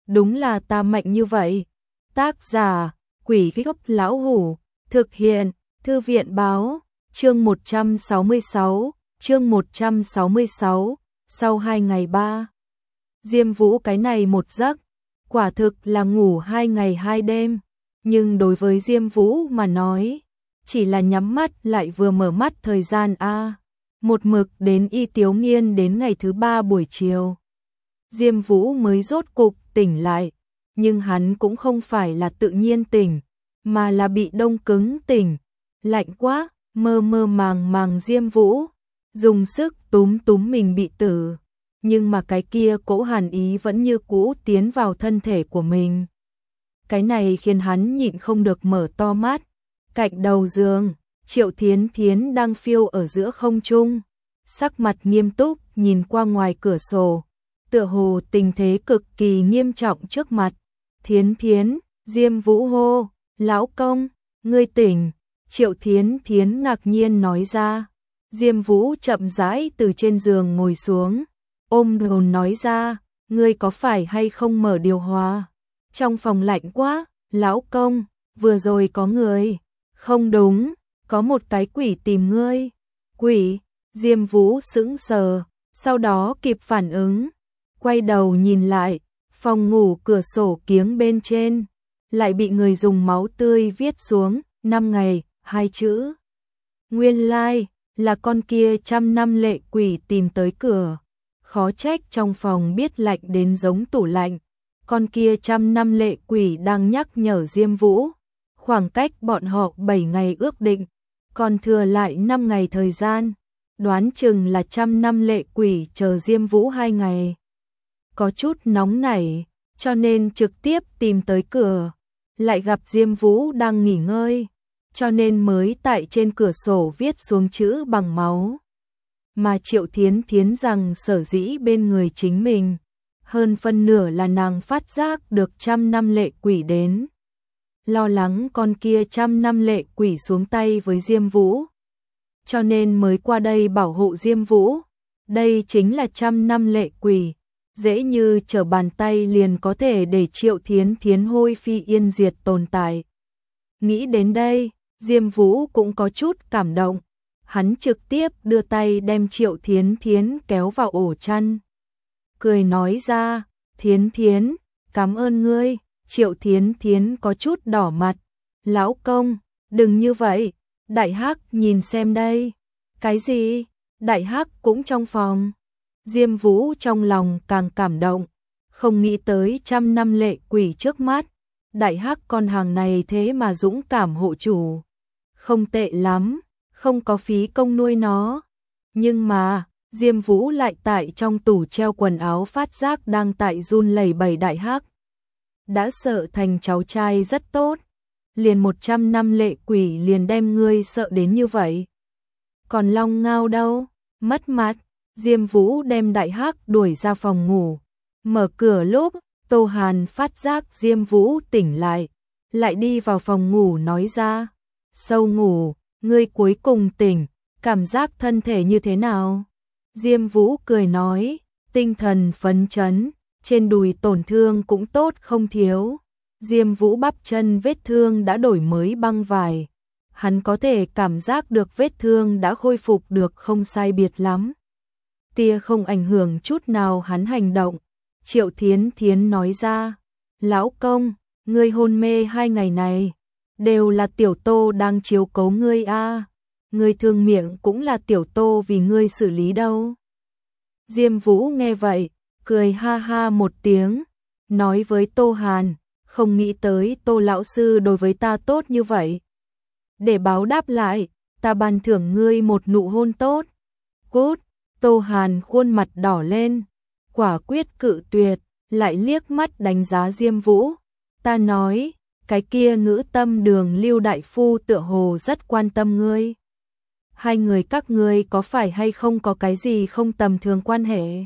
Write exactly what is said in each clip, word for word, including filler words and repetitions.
đúng là ta mạnh như vậy. Tác giả, Quỷ Gốc Lão Hủ, thực hiện, Thư viện Báo, chương một trăm sáu mươi sáu, chương một trăm sáu mươi sáu, sau hai ngày ba. Diêm Vũ cái này một giấc, quả thực là ngủ hai ngày hai đêm, nhưng đối với Diêm Vũ mà nói, chỉ là nhắm mắt lại vừa mở mắt thời gian a, một mực đến Y Tiếu Nghiên đến ngày thứ ba buổi chiều. Diêm Vũ mới rốt cục tỉnh lại, nhưng hắn cũng không phải là tự nhiên tỉnh, mà là bị đông cứng tỉnh. Lạnh quá, mơ mơ màng màng Diêm Vũ, dùng sức túm túm mình bị tử, nhưng mà cái kia cỗ hàn ý vẫn như cũ tiến vào thân thể của mình. Cái này khiến hắn nhịn không được mở to mắt. Cạnh đầu giường, Triệu Thiến Thiến đang phiêu ở giữa không trung, sắc mặt nghiêm túc nhìn qua ngoài cửa sổ, tựa hồ tình thế cực kỳ nghiêm trọng trước mặt. Thiến Thiến, Diêm Vũ hô, lão công, ngươi tỉnh. Triệu Thiến Thiến ngạc nhiên nói ra. Diêm Vũ chậm rãi từ trên giường ngồi xuống, ôm đồn nói ra, ngươi có phải hay không mở điều hòa? Trong phòng lạnh quá, lão công, vừa rồi có người. Không đúng, có một cái quỷ tìm ngươi. Quỷ? Diêm Vũ sững sờ, sau đó kịp phản ứng, quay đầu nhìn lại, phòng ngủ cửa sổ kiếng bên trên, lại bị người dùng máu tươi viết xuống, năm ngày, hai chữ. Nguyên lai, like, là con kia trăm năm lệ quỷ tìm tới cửa. Khó trách trong phòng biết lạnh đến giống tủ lạnh. Con kia trăm năm lệ quỷ đang nhắc nhở Diêm Vũ. Khoảng cách bọn họ bảy ngày ước định, còn thừa lại năm ngày thời gian. Đoán chừng là trăm năm lệ quỷ chờ Diêm Vũ hai ngày. Có chút nóng nảy, cho nên trực tiếp tìm tới cửa. Lại gặp Diêm Vũ đang nghỉ ngơi, cho nên mới tại trên cửa sổ viết xuống chữ bằng máu. Mà Triệu Thiến Thiến rằng sở dĩ bên người chính mình, hơn phân nửa là nàng phát giác được trăm năm lệ quỷ đến. Lo lắng con kia trăm năm lệ quỷ xuống tay với Diêm Vũ, cho nên mới qua đây bảo hộ Diêm Vũ. Đây chính là trăm năm lệ quỷ, dễ như trở bàn tay liền có thể để Triệu Thiến Thiến hôi phi yên diệt tồn tại. Nghĩ đến đây, Diêm Vũ cũng có chút cảm động, hắn trực tiếp đưa tay đem Triệu Thiến Thiến kéo vào ổ chăn. Cười nói ra, Thiến Thiến, cảm ơn ngươi. Triệu Thiến Thiến có chút đỏ mặt, lão công, đừng như vậy, Đại Hắc nhìn xem đây. Cái gì? Đại Hắc cũng trong phòng. Diêm Vũ trong lòng càng cảm động, không nghĩ tới trăm năm lệ quỷ trước mắt. Đại Hắc con hàng này thế mà dũng cảm hộ chủ. Không tệ lắm, không có phí công nuôi nó. Nhưng mà, Diêm Vũ lại tại trong tủ treo quần áo phát giác đang tại run lẩy bẩy Đại Hắc. Đã sợ thành cháu trai rất tốt, liền một trăm năm lệ quỷ liền đem ngươi sợ đến như vậy. Còn Long Ngao đâu? Mất mặt. Diêm Vũ đem Đại Hắc đuổi ra phòng ngủ. Mở cửa lúc, Tô Hàn phát giác Diêm Vũ tỉnh lại, lại đi vào phòng ngủ nói ra. Sâu ngủ, ngươi cuối cùng tỉnh, cảm giác thân thể như thế nào? Diêm Vũ cười nói, tinh thần phấn chấn, trên đùi tổn thương cũng tốt không thiếu. Diêm Vũ bắp chân vết thương đã đổi mới băng vải. Hắn có thể cảm giác được vết thương đã khôi phục được không sai biệt lắm. Tia không ảnh hưởng chút nào hắn hành động. Triệu Thiến Thiến nói ra, lão công, ngươi hôn mê hai ngày này, đều là Tiểu Tô đang chiếu cố ngươi a. À. Ngươi thương miệng cũng là Tiểu Tô vì ngươi xử lý đâu. Diêm Vũ nghe vậy, cười ha ha một tiếng, nói với Tô Hàn, không nghĩ tới Tô lão sư đối với ta tốt như vậy. Để báo đáp lại, ta ban thưởng ngươi một nụ hôn tốt. Cút. Tô Hàn khuôn mặt đỏ lên, quả quyết cự tuyệt, lại liếc mắt đánh giá Diêm Vũ. Ta nói, cái kia Ngữ Tâm Đường Lưu đại phu tựa hồ rất quan tâm ngươi. Hai người các ngươi có phải hay không có cái gì không tầm thường quan hệ?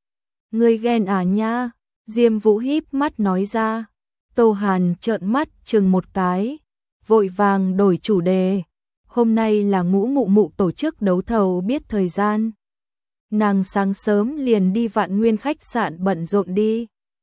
Ngươi ghen à nha? Diêm Vũ híp mắt nói ra. Tô Hàn trợn mắt chừng một cái, vội vàng đổi chủ đề. Hôm nay là Ngũ Mụ Mụ tổ chức đấu thầu biết thời gian. Nàng sáng sớm liền đi Vạn Nguyên khách sạn bận rộn đi.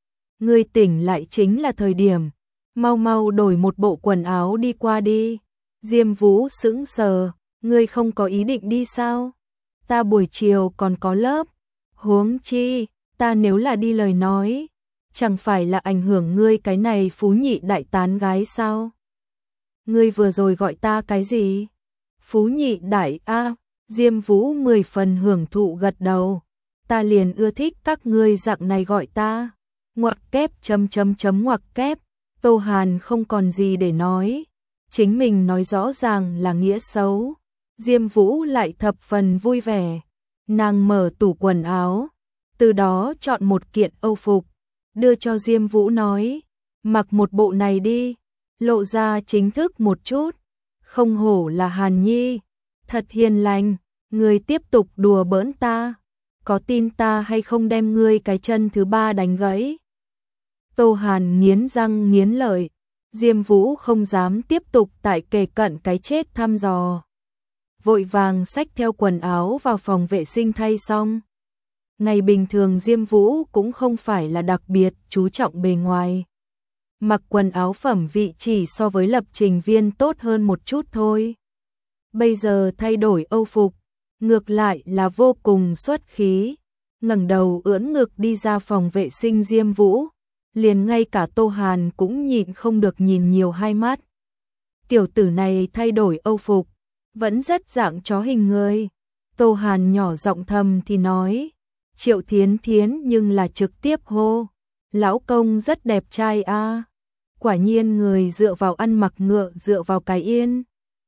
ngươi tỉnh lại chính là thời điểm, mau mau đổi một bộ quần áo đi qua đi. Diêm Vũ sững sờ, ngươi không có ý định đi sao? Ta buổi chiều còn có lớp, huống chi, ta nếu là đi lời nói, chẳng phải là ảnh hưởng ngươi cái này phú nhị đại tán gái sao? Ngươi vừa rồi gọi ta cái gì? Phú nhị đại a? Diêm Vũ mười phần hưởng thụ gật đầu. Ta liền ưa thích các ngươi dạng này gọi ta. Ngoặc kép chấm chấm chấm ngoặc kép. Tô Hàn không còn gì để nói. Chính mình nói rõ ràng là nghĩa xấu. Diêm Vũ lại thập phần vui vẻ. Nàng mở tủ quần áo, từ đó chọn một kiện âu phục, đưa cho Diêm Vũ nói, mặc một bộ này đi, lộ ra chính thức một chút. Không hổ là Hàn Nhi, thật hiền lành, ngươi tiếp tục đùa bỡn ta, có tin ta hay không đem ngươi cái chân thứ ba đánh gãy. Tô Hàn nghiến răng nghiến lợi, Diêm Vũ không dám tiếp tục tại kề cận cái chết thăm dò. Vội vàng xách theo quần áo vào phòng vệ sinh thay xong. Ngày bình thường Diêm Vũ cũng không phải là đặc biệt chú trọng bề ngoài. Mặc quần áo phẩm vị chỉ so với lập trình viên tốt hơn một chút thôi. Bây giờ thay đổi âu phục, ngược lại là vô cùng xuất khí. Ngẩng đầu ưỡn ngực đi ra phòng vệ sinh Diêm Vũ, liền ngay cả Tô Hàn cũng nhịn không được nhìn nhiều hai mắt. Tiểu tử này thay đổi âu phục, vẫn rất dạng chó hình người. Tô Hàn nhỏ giọng thầm thì nói, Triệu Thiến Thiến nhưng là trực tiếp hô, lão công rất đẹp trai a. À. Quả nhiên người dựa vào ăn mặc ngựa dựa vào cái yên.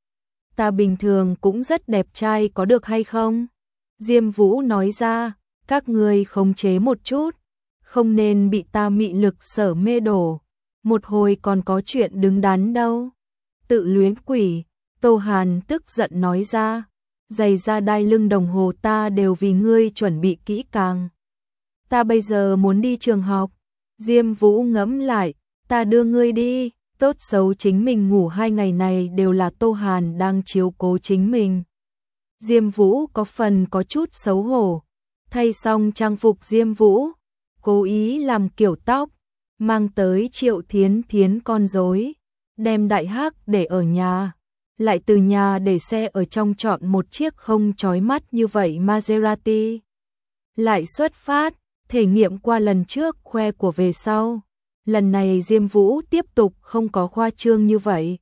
Ta bình thường cũng rất đẹp trai có được hay không? Diêm Vũ nói ra, các người khống chế một chút, không nên bị ta mị lực sở mê đổ, một hồi còn có chuyện đứng đắn đâu. Tự luyến quỷ, Tô Hàn tức giận nói ra, giày da đai lưng đồng hồ ta đều vì ngươi chuẩn bị kỹ càng. Ta bây giờ muốn đi trường học. Diêm Vũ ngẫm lại, ta đưa ngươi đi, tốt xấu chính mình ngủ hai ngày này đều là Tô Hàn đang chiếu cố chính mình. Diêm Vũ có phần có chút xấu hổ, thay xong trang phục Diêm Vũ, cố ý làm kiểu tóc, mang tới Triệu Thiến Thiến con rối, đem đại hắc để ở nhà, lại từ nhà để xe ở trong chọn một chiếc không chói mắt như vậy Maserati. Lại xuất phát, thể nghiệm qua lần trước khoe của về sau. Lần này Diêm Vũ tiếp tục không có khoa trương như vậy.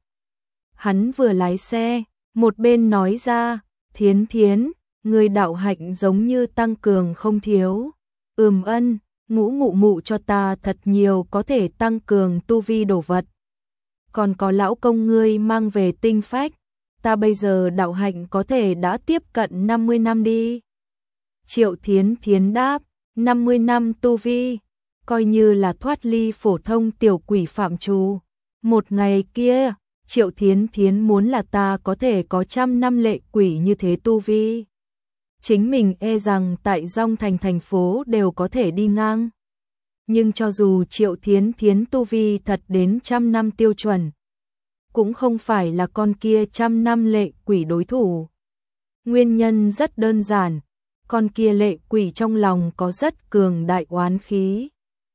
Hắn vừa lái xe, một bên nói ra, Thiến Thiến, người đạo hạnh giống như tăng cường không thiếu. Ừm ân, ngũ ngụ mụ cho ta thật nhiều có thể tăng cường tu vi đồ vật. Còn có lão công ngươi mang về tinh phách, ta bây giờ đạo hạnh có thể đã tiếp cận năm mươi năm đi. Triệu Thiến Thiến đáp, năm mươi năm tu vi, coi như là thoát ly phổ thông tiểu quỷ phạm trù. Một ngày kia, Triệu Thiến Thiến muốn là ta có thể có trăm năm lệ quỷ như thế tu vi. Chính mình e rằng tại Dong Thành thành phố đều có thể đi ngang. Nhưng cho dù Triệu Thiến Thiến tu vi thật đến trăm năm tiêu chuẩn, cũng không phải là con kia trăm năm lệ quỷ đối thủ. Nguyên nhân rất đơn giản, con kia lệ quỷ trong lòng có rất cường đại oán khí,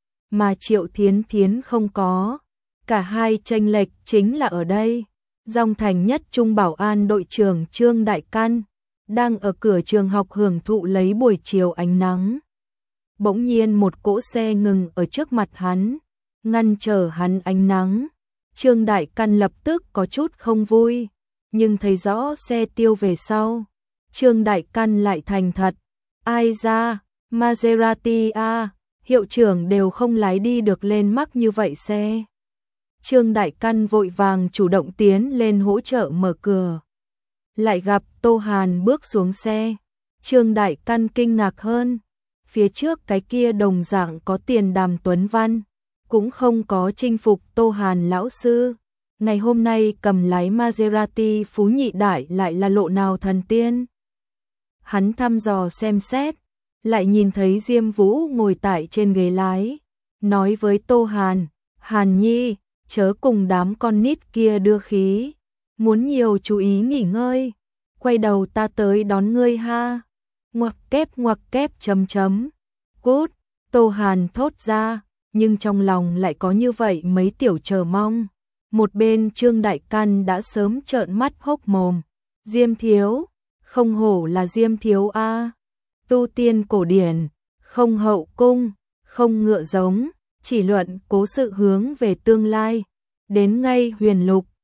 mà Triệu Thiến Thiến không có. Cả hai chênh lệch chính là ở đây. Dong Thành nhất trung bảo an đội trưởng Trương Đại Căn đang ở cửa trường học hưởng thụ lấy buổi chiều ánh nắng. Bỗng nhiên một cỗ xe ngừng ở trước mặt hắn, ngăn trở hắn ánh nắng. Trương Đại Căn lập tức có chút không vui, nhưng thấy rõ xe tiêu về sau, Trương Đại Căn lại thành thật, ai ra, Maserati a, hiệu trưởng đều không lái đi được lên mắc như vậy xe. Trương Đại Căn vội vàng chủ động tiến lên hỗ trợ mở cửa. Lại gặp Tô Hàn bước xuống xe, Trương Đại Căn kinh ngạc hơn, phía trước cái kia đồng dạng có tiền Đàm Tuấn Văn, cũng không có chinh phục Tô Hàn lão sư. Ngày hôm nay cầm lái Maserati phú nhị đại lại là lộ nào thần tiên. Hắn thăm dò xem xét, lại nhìn thấy Diêm Vũ ngồi tại trên ghế lái, nói với Tô Hàn, Hàn Nhi, chớ cùng đám con nít kia đưa khí, muốn nhiều chú ý nghỉ ngơi, quay đầu ta tới đón ngươi ha. Ngoặc kép ngoặc kép chấm chấm. Cút, Tô Hàn thốt ra, nhưng trong lòng lại có như vậy mấy tiểu chờ mong. Một bên Trương Đại Căn đã sớm trợn mắt hốc mồm. Diêm thiếu, không hổ là Diêm thiếu a, tu tiên cổ điển, không hậu cung, không ngựa giống, chỉ luận cố sự hướng về tương lai. Đến ngay huyền lục,